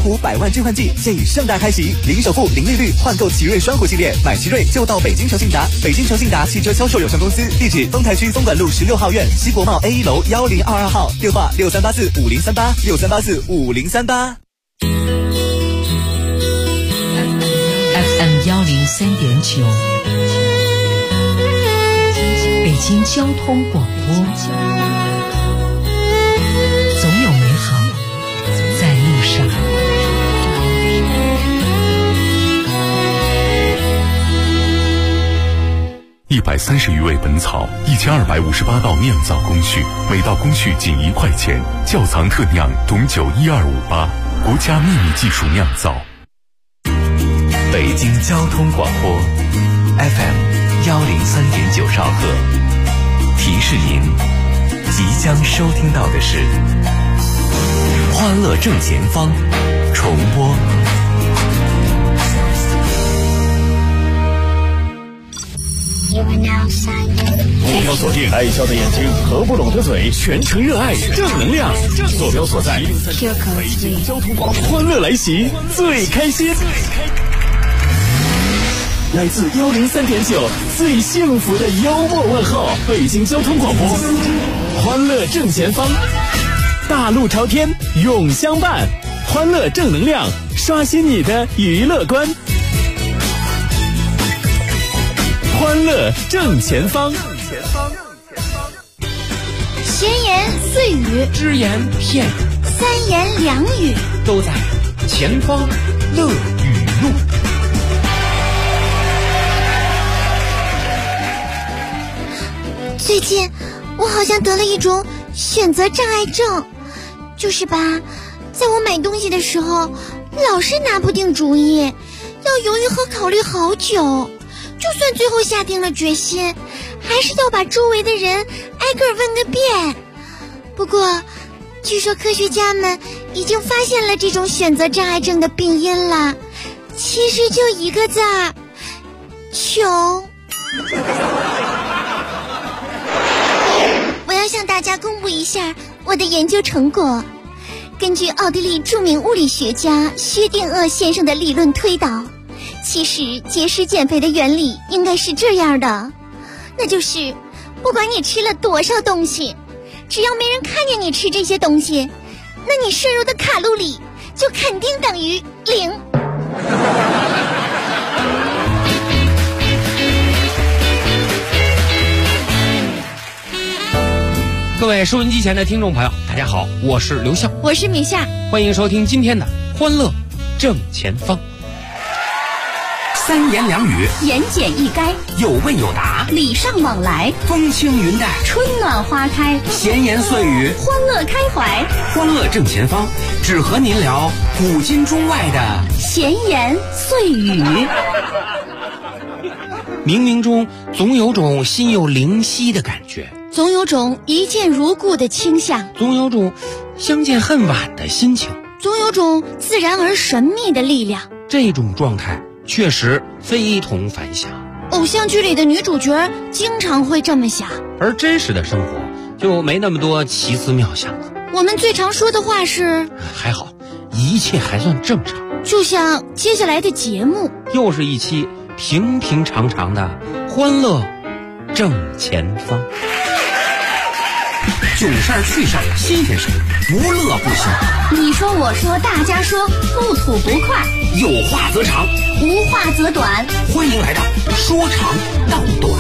湖100万置换季现已盛大开启，零首付、零利率换购奇瑞双虎系列，买奇瑞就到北京诚信达。北京诚信达汽车销售有限公司，地址丰台区丰管路16号院西国贸 A1 楼1022号，电话63845038，63845038。 FM 103.9，北京交通广播，总有美好在路上。 130余味本草，1258道酿造工序，每道工序仅1块钱。窖藏特酿董酒12588，国家秘密技术酿造。 北京交通广播 FM 103.9兆赫，提示您即将收听到的是欢乐正前方重播。 目标锁定爱笑的眼睛，合不拢的嘴，全程热爱正能量。坐标所在北京交通广播，欢乐来袭，最开心。来自103.9最幸福的幽默问候，北京交通广播，欢乐正前方，大路朝天永相伴，欢乐正能量，刷新你的娱乐观。欢乐正前方， 闲言碎语， 只言片语， 三言两语， 都在前方乐语录。 最近我好像得了一种选择障碍症，就是吧，在我买东西的时候老是拿不定主意，要犹豫和考虑好久，就算最后下定了决心，还是要把周围的人挨个问个遍。不过据说科学家们已经发现了这种选择障碍症的病因了，其实就一个字儿：穷。我要向大家公布一下我的研究成果。根据奥地利著名物理学家薛定谔先生的理论推导，其实节食减肥的原理应该是这样的，那就是不管你吃了多少东西，只要没人看见你吃这些东西，那你摄入的卡路里就肯定等于0。 各位收音机前的听众朋友，大家好，我是刘笑， 我是米夏， 欢迎收听今天的欢乐正前方。 三言两语， 言简意赅， 有问有答， 礼尚往来， 风轻云淡， 春暖花开， 闲言碎语， 欢乐开怀。 欢乐正前方，只和您聊古今中外的闲言碎语。 冥冥中总有种心有灵犀的感觉， 总有种一见如故的倾向， 总有种相见恨晚的心情， 总有种自然而神秘的力量。 这种状态确实非同凡响， 偶像剧里的女主角经常会这么想， 而真实的生活就没那么多奇思妙想了。 我们最常说的话是还好，一切还算正常。 就像接下来的节目， 又是一期平平常常的欢乐正前方。 囧事儿趣事儿新鲜事儿，不乐不行。 你说我说大家说，不吐不快， 有话则长， 无话则短。 欢迎来到说长道短。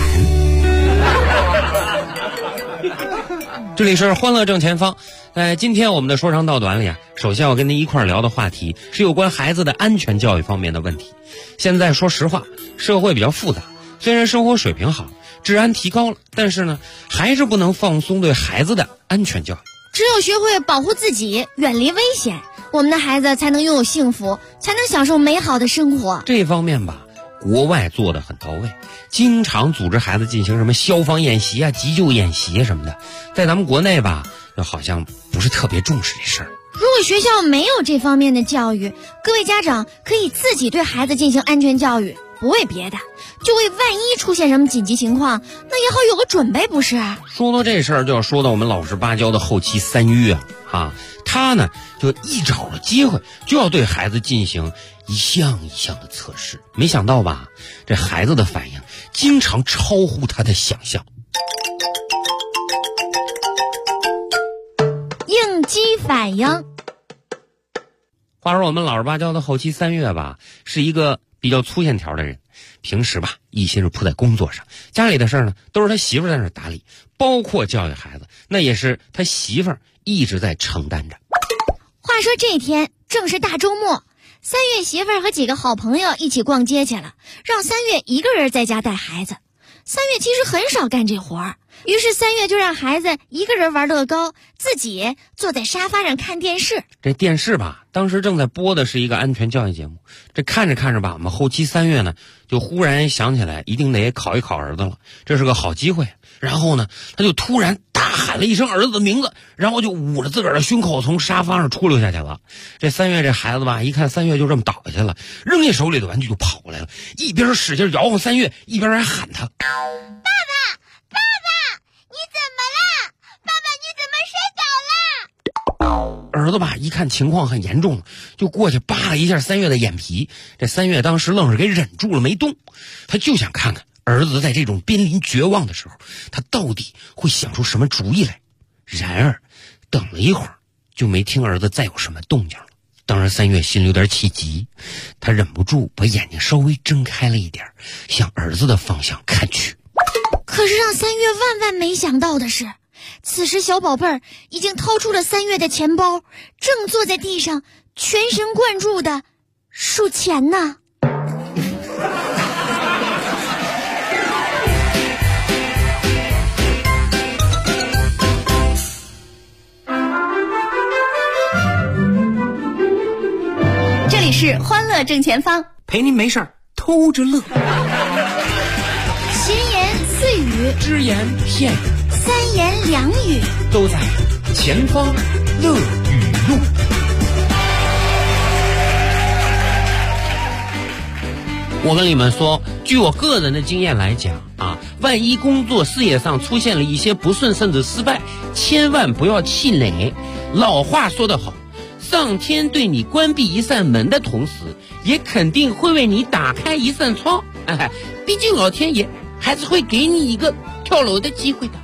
这里是欢乐正前方。在今天我们的说长道短里啊，首先要跟您一块聊的话题是有关孩子的安全教育方面的问题。现在说实话，社会比较复杂，虽然生活水平好，治安提高了，但是呢，还是不能放松对孩子的安全教育。 只有学会保护自己，远离危险，我们的孩子才能拥有幸福，才能享受美好的生活。 这方面吧，国外做得很到位，经常组织孩子进行什么消防演习啊、急救演习什么的。在咱们国内吧，就好像不是特别重视这事儿。 如果学校没有这方面的教育，各位家长可以自己对孩子进行安全教育，不为别的，就为万一出现什么紧急情况，那也好有个准备，不是？ 说到这事儿，就要说到我们老实巴交的后期3育啊， 他呢就一找了机会就要对孩子进行一项一项的测试。没想到吧，这孩子的反应经常超乎他的想象。 应激反应。 话说我们老实巴交的后期3月吧，是一个比较粗线条的人，平时吧一心是扑在工作上，家里的事儿呢都是他媳妇在那打理，包括教育孩子，那也是他媳妇一直在承担着。 话说这天正是大周末，3月媳妇儿和几个好朋友一起逛街去了，让3月一个人在家带孩子。3月其实很少干这活儿，于是3月就让孩子一个人玩乐高，自己坐在沙发上看电视。 这电视吧，当时正在播的是一个安全教育节目。这看着看着吧，我们后期3月呢，就忽然想起来一定得考一考儿子了，这是个好机会。然后呢，他就突然大喊了一声儿子的名字，然后就捂着自个儿的胸口从沙发上出溜下去了。这3月这孩子吧，一看3月就这么倒下去了，扔下手里的玩具就跑过来了，一边使劲摇晃3月，一边还喊他： 爸爸，你怎么了？爸爸，你怎么摔倒了？ 儿子吧一看情况很严重，就过去扒了一下3月的眼皮。这3月当时愣是给忍住了没动，他就想看看儿子在这种濒临绝望的时候，他到底会想出什么主意来。然而等了一会儿，就没听儿子再有什么动静了。当然3月心里有点气急，他忍不住把眼睛稍微睁开了一点，向儿子的方向看去。 可是让3月万万没想到的是，此时小宝贝儿已经掏出了3月的钱包，正坐在地上全神贯注的数钱呢。 这里是欢乐正前方， 陪您没事儿偷着乐。 闲言碎语， 只言片语， 三言两语， 都在前方乐语录。 我跟你们说，据我个人的经验来讲啊，万一工作事业上出现了一些不顺甚至失败，千万不要气馁。老话说得好，上天对你关闭一扇门的同时，也肯定会为你打开一扇窗。毕竟老天爷还是会给你一个跳楼的机会的。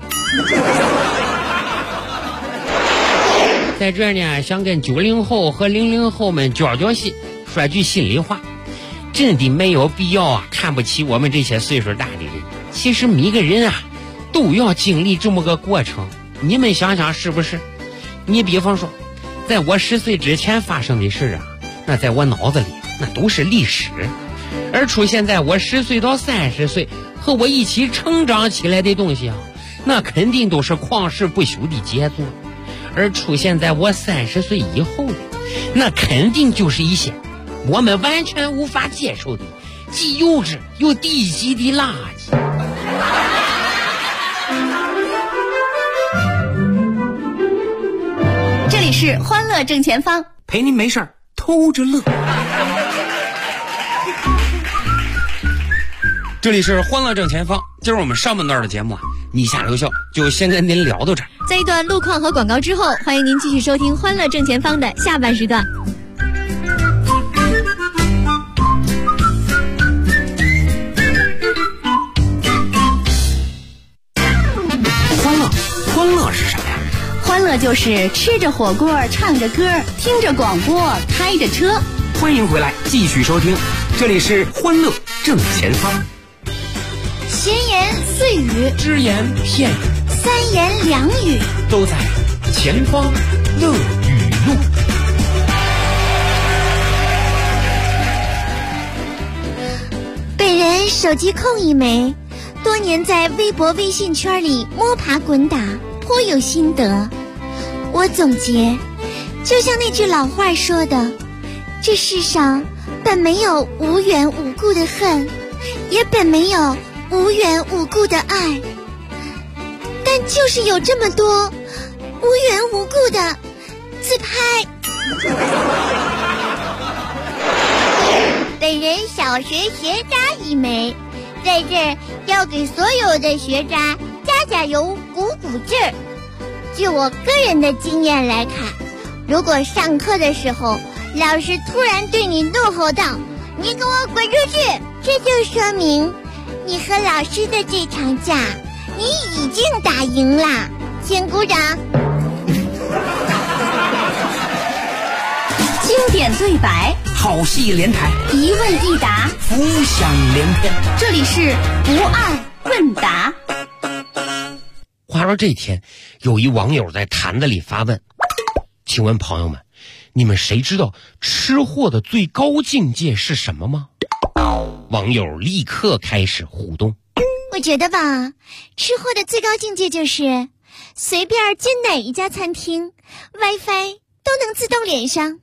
在这儿呢，想跟90后和00后们交心，说句心里话，真的没有必要啊看不起我们这些岁数大的人。其实每个人啊都要经历这么个过程，你们想想是不是？你比方说在我10岁之前发生的事啊，那在我脑子里那都是历史，而出现在我10岁到30岁和我一起成长起来的东西啊，那肯定都是旷世不朽的杰作。而出现在我30岁以后的，那肯定就是一些我们完全无法接受的既幼稚又低级的垃圾。 这里是欢乐正前方， 陪您没事儿偷着乐。 这里是欢乐正前方，今儿我们上半段的节目啊，你下留笑就先跟您聊到这儿。 在一段路况和广告之后，欢迎您继续收听欢乐正前方的下半时段。 欢乐是啥呀？ 欢乐就是吃着火锅，唱着歌，听着广播，开着车。 欢迎回来，继续收听，这里是欢乐正前方。 闲言碎语， 只言片语， 三言两语， 都在前方乐语录。 本人手机控一枚，多年在微博微信圈里摸爬滚打，颇有心得。我总结，就像那句老话说的，这世上本没有无缘无故的恨，也本没有无缘无故的爱，但就是有这么多无缘无故的自拍。本人小学学渣一枚，在这儿要给所有的学渣加油鼓鼓劲儿。据我个人的经验来看， 如果上课的时候，老师突然对你怒吼道：“你给我滚出去！”这就说明你和老师的这场架，你已经打赢啦，请鼓掌。 经典对白， 好戏连台， 一问一答， 浮想联翩。 这里是不二问答。 话说这天，有一网友在坛子里发问：请问朋友们，你们谁知道吃货的最高境界是什么吗？网友立刻开始互动。 我觉得吧，吃货的最高境界就是随便进哪一家餐厅 WiFi 都能自动连上。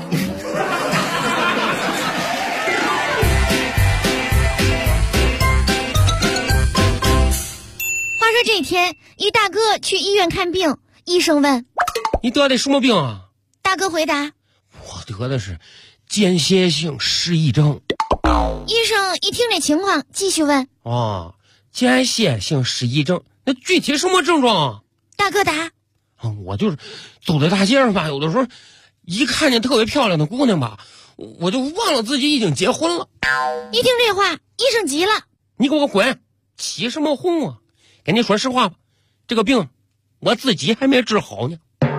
话说这天，一大哥去医院看病，医生问： 你得的什么病啊？ 大哥回答： 我得的是间歇性失忆症。 医生一听这情况，继续问： 间歇性失忆症，那具体什么症状啊？ 大哥答： 我就是走在大街上吧，有的时候一看见特别漂亮的姑娘吧，我就忘了自己已经结婚了。 一听这话，医生急了： 你给我滚，起什么哄啊？跟你说实话吧，这个病我自己还没治好呢。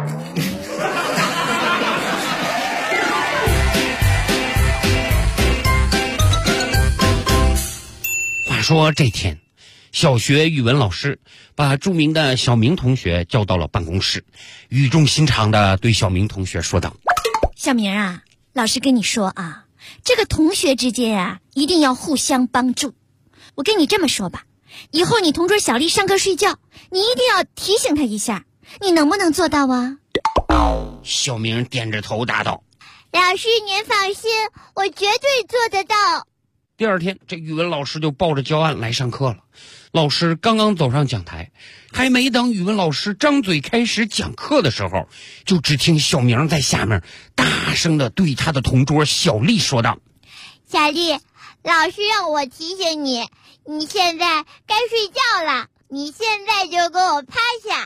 话说这天，小学语文老师把著名的小明同学叫到了办公室，语重心长地对小明同学说道： 小明啊，老师跟你说啊，这个同学之间啊，一定要互相帮助。我跟你这么说吧，以后你同桌小丽上课睡觉，你一定要提醒她一下，你能不能做到啊？ 小明点着头答道： 老师您放心，我绝对做得到。 第二天，这语文老师就抱着教案来上课了。老师刚刚走上讲台，还没等语文老师张嘴开始讲课的时候，就只听小明在下面大声地对他的同桌小丽说道： 小丽，老师让我提醒你，你现在该睡觉了，你现在就给我趴下。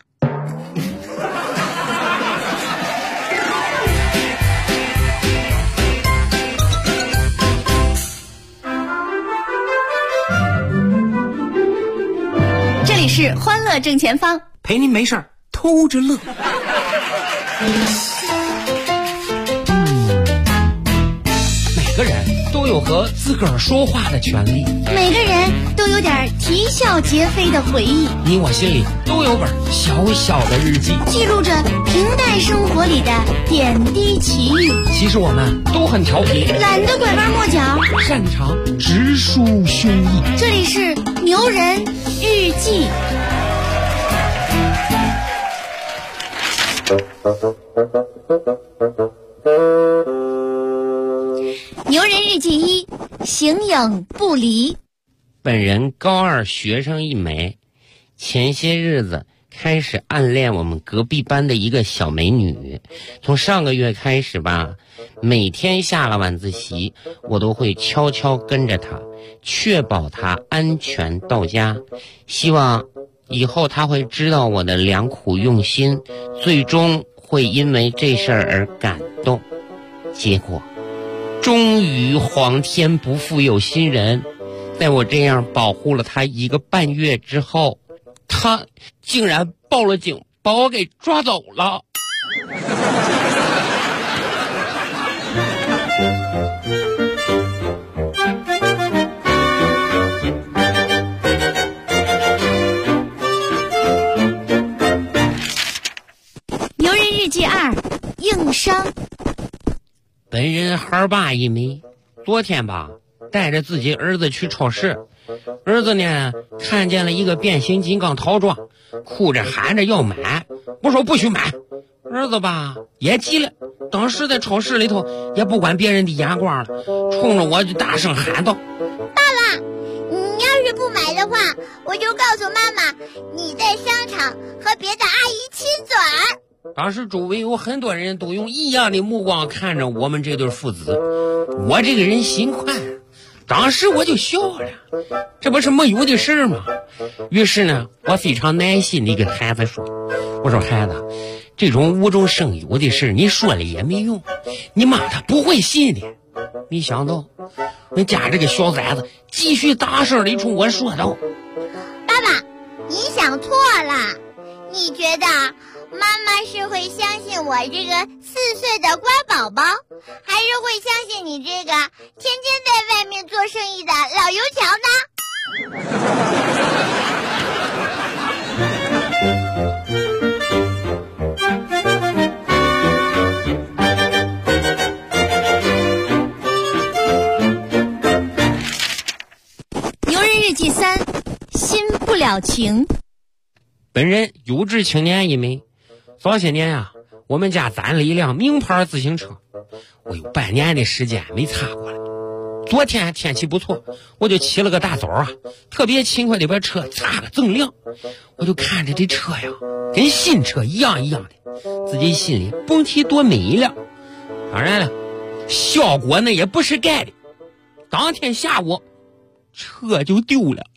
这里是欢乐正前方， 陪您没事儿偷着乐。 每个人都有和自个儿说话的权利， 每个人都有点啼笑皆非的回忆， 你我心里都有本小小的日记， 记录着平淡生活里的点滴奇遇。 其实我们都很调皮， 懒得拐弯抹角， 擅长直抒胸臆。 这里是牛人日记。牛人日记一，形影不离。 本人高二学生一枚，前些日子开始暗恋我们隔壁班的一个小美女。从上个月开始吧，每天下了晚自习，我都会悄悄跟着她，确保她安全到家。希望以后她会知道我的良苦用心，最终会因为这事儿而感动。结果终于皇天不负有心人，在我这样保护了他1个半月之后，他竟然报了警，把我给抓走了。 牛人日记2，硬伤。 本人孩爸一枚，昨天吧带着自己儿子去超市，儿子呢看见了一个变形金刚套装，哭着喊着要买，我说不许买。儿子吧也急了，当时在超市里头也不管别人的眼光了，冲着我就大声喊道： 爸爸，你要是不买的话，我就告诉妈妈你在商场和别的阿姨亲嘴儿。 当时周围有很多人都用异样的目光看着我们这对父子，我这个人心宽，当时我就笑了，这不是没有的事吗？于是呢，我非常耐心地跟孩子说：我说孩子， 这种无中生有的事你说了也没用，你妈她不会信的。没想到我家这个小崽子继续大声地冲我说道： 爸爸，你想错了，你觉得妈妈是会相信我这个4岁的乖宝宝，还是会相信你这个天天在外面做生意的老油条呢？ 牛人日记3，心不了情。 本人有志青年一枚，早些年啊，我们家攒了一辆名牌自行车，我有半年的时间没擦过了。昨天天气不错，我就起了个大早啊，特别勤快的把车擦个锃亮。我就看着这车呀，跟新车一样的，自己心里甭提多美了。当然了，效果那也不是盖的。当天下午，车就丢了。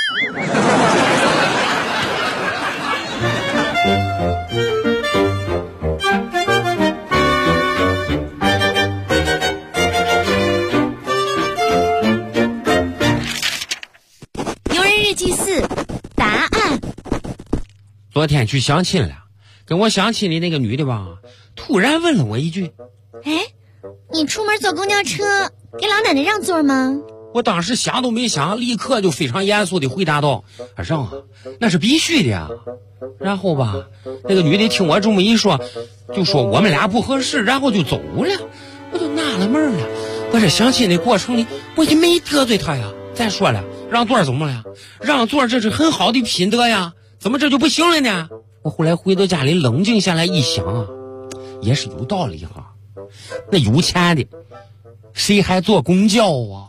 牛人日记4，答案。 昨天去相亲了，跟我相亲的那个女的吧，突然问了我一句： 哎，你出门坐公交车给老奶奶让座吗？ 我当时想都没想，立刻就非常严肃地回答道：让啊，那是必须的呀。然后吧，那个女的听我这么一说，就说我们俩不合适，然后就走了。我就纳了闷了，我这相亲的过程里我也没得罪她呀。再说了，让座怎么了呀？让座这是很好的品德呀，怎么这就不行了呢？我后来回到家里冷静下来一想啊，也是有道理哈。那有钱的谁还坐公交啊？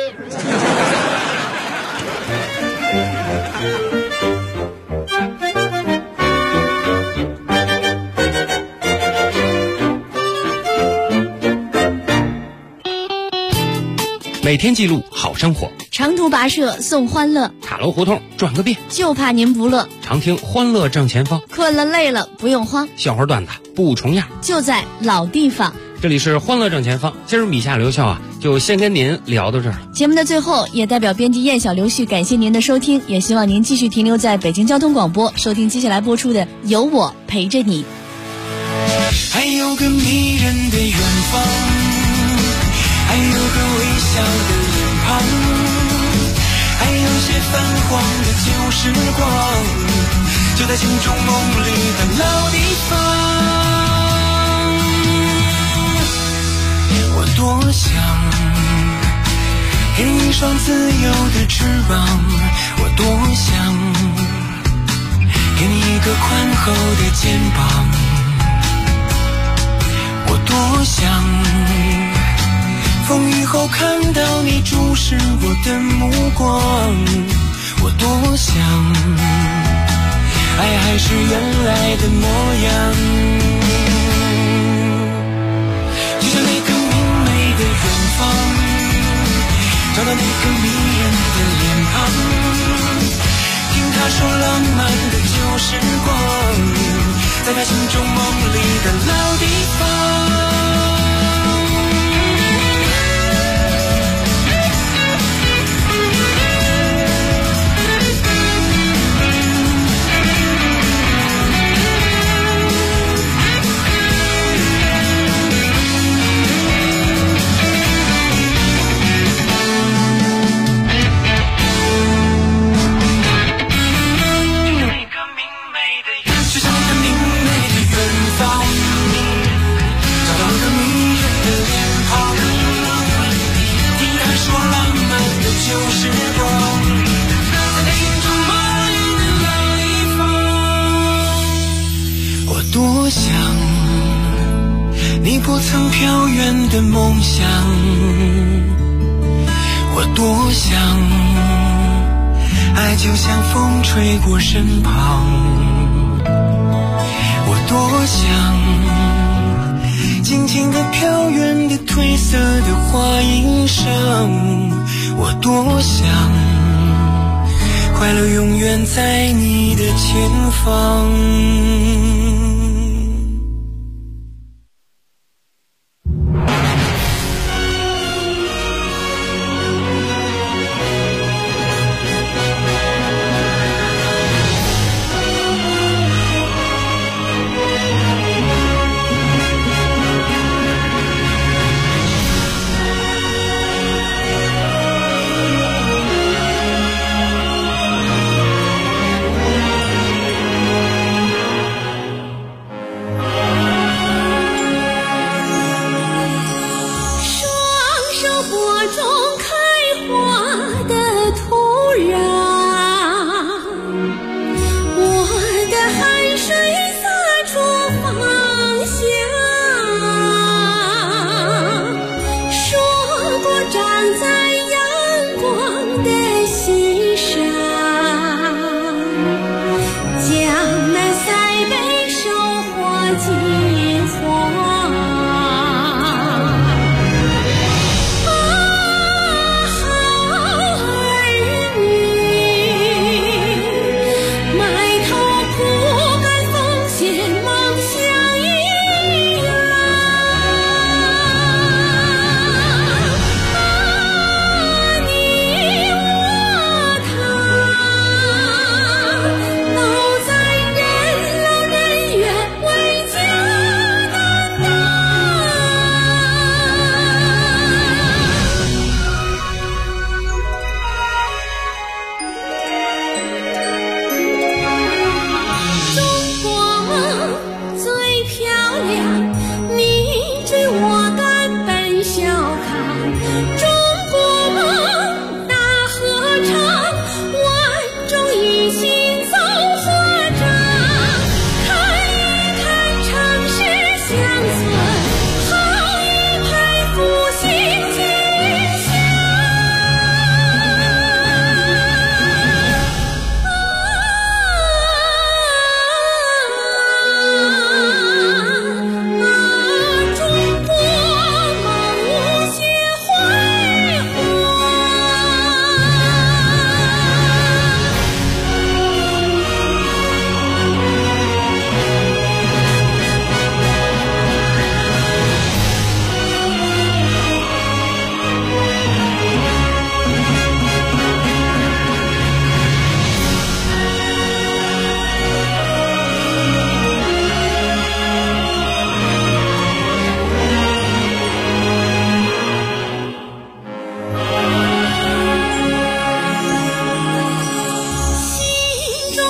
每天记录好生活， 长途跋涉送欢乐， 塔楼胡同转个遍， 就怕您不乐。 常听欢乐正前方， 困了累了不用慌， 笑话段子不重样， 就在老地方。 这里是欢乐正前方，今儿米夏刘笑啊，就先跟您聊到这儿了。 节目的最后，也代表编辑燕小刘旭感谢您的收听，也希望您继续停留在北京交通广播，收听接下来播出的《有我陪着你》。 还有个迷人的远方，还有个微笑的脸庞，还有些泛黄的旧时光，就在心中梦里的老地方。我多想给你一双自由的翅膀，我多想给你一个宽厚的肩膀，我多想风雨后看到你注视我的目光，我多想爱还是原来的模样，就像那个明媚的远方，找到那个迷人的脸庞，听他说浪漫的旧时光，在他心中梦里的老地方。多想你不曾飘远的梦想，我多想爱就像风吹过身旁，我多想静静地飘远的褪色的花衣裳，我多想快乐永远在你的前方。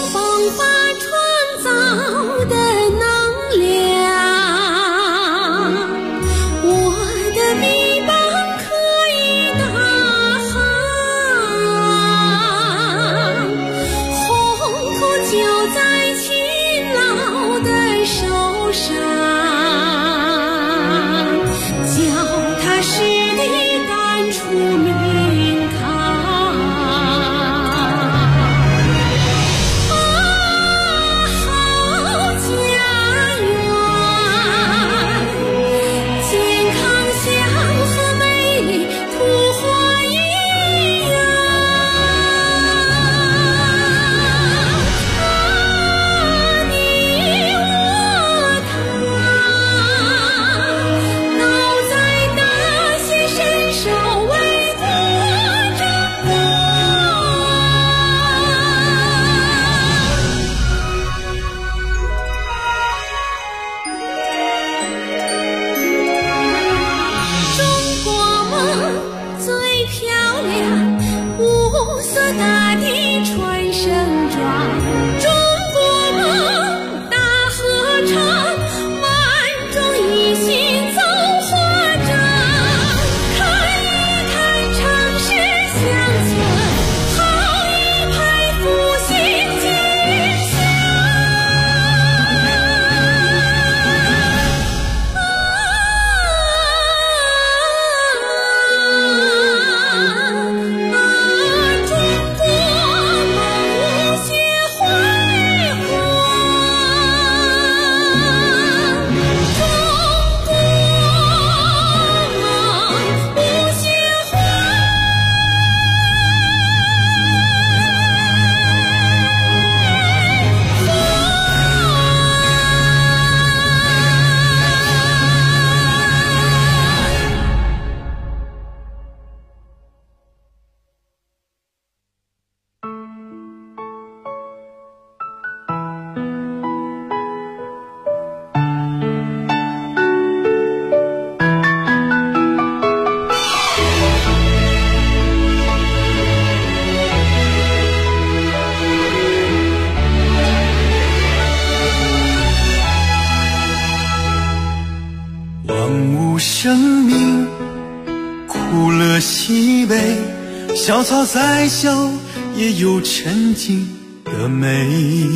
生命苦乐喜悲，小草再小也有沉静的美。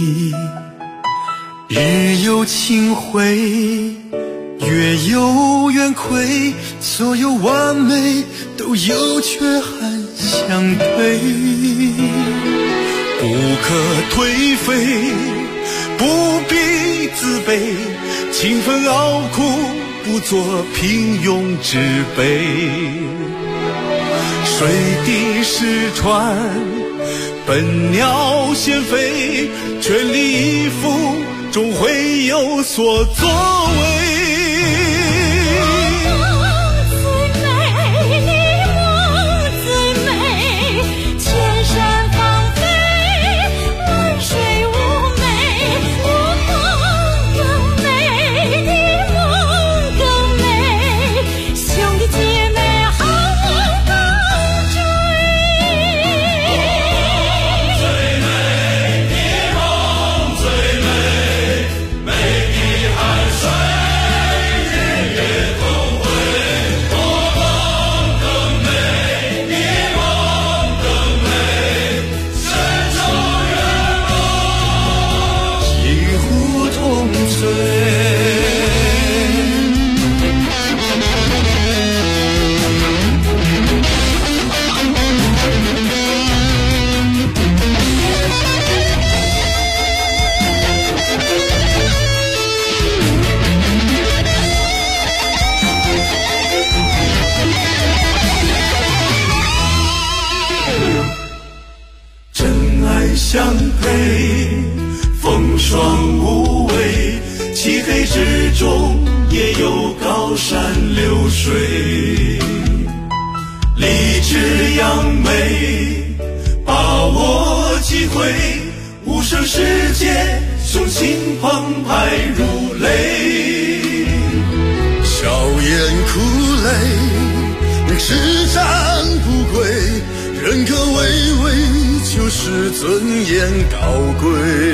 日有清辉，月有圆亏，所有完美都有缺憾相对。不可颓废，不必自卑，勤奋熬苦，不做平庸之辈。水滴石穿，笨鸟先飞，全力以赴，终会有所作为。相配，风霜无畏，漆黑之中也有高山流水。立志扬眉，把握机会，无声世界，雄心澎湃如雷。笑颜苦泪，叱咤不归，人可巍巍就是尊严高贵，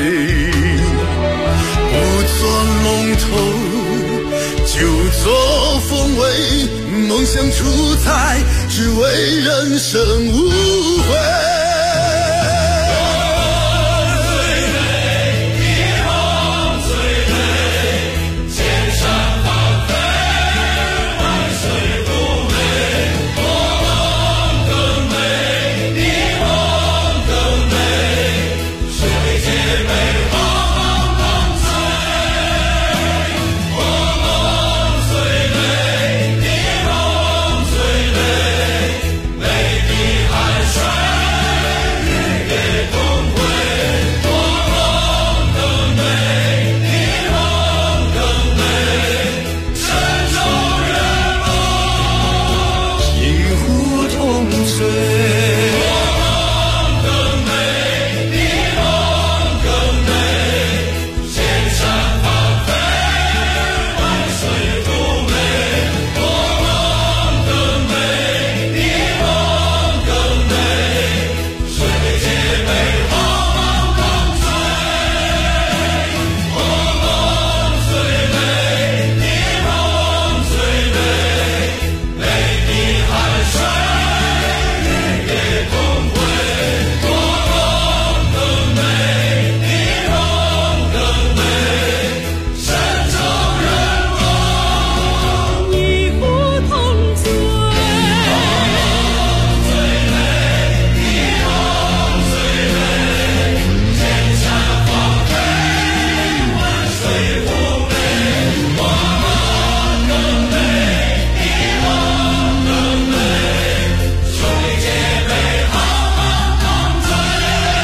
不做龙头就做凤尾，梦想出彩，只为人生无悔。